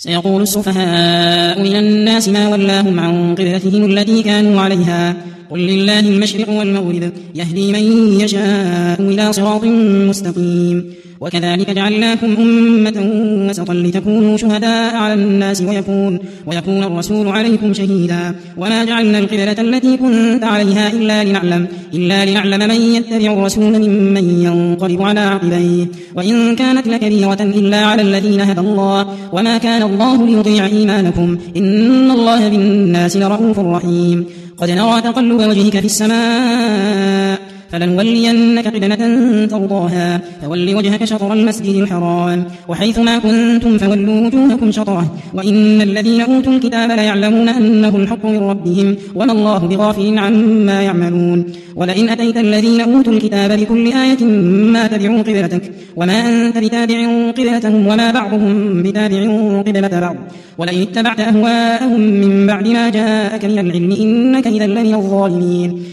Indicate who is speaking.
Speaker 1: سيقول السفهاء من الناس ما ولاهم عن قبلتهم التي كانوا عليها قل لله المشرق والمغرب يهدي من يشاء إلى صراط مستقيم وكذلك جعلناكم أمة وسطا لتكونوا شهداء على الناس ويكون الرسول عليكم شهيدا وما جعلنا القبلة التي كنت عليها إلا لنعلم من يتبع الرسول ممن ينقلب على عقبيه وإن كانت لكبيرة إلا على الذين هدى الله وما كان الله ليضيع إيمانكم إن الله بالناس لرؤوف رحيم قد نرى تقلب وجهك في السماء فلنولينك قبلة ترضاها فول وجهك شطر المسجد الحرام وحيث ما كنتم فولوا وجوهكم شطره وإن الذين أوتوا الكتاب ليعلمون أنه الحق من ربهم وما الله بغافل عما يعملون ولئن أتيت الذين أوتوا الكتاب بكل آية ما تبعوا قبلتك وما أنت بتابع قبلتهم وما بعضهم بتابع قبلة بعض ولئن اتبعت أهواءهم من بعد ما جاءك من العلم إنك إذا لمن الظالمين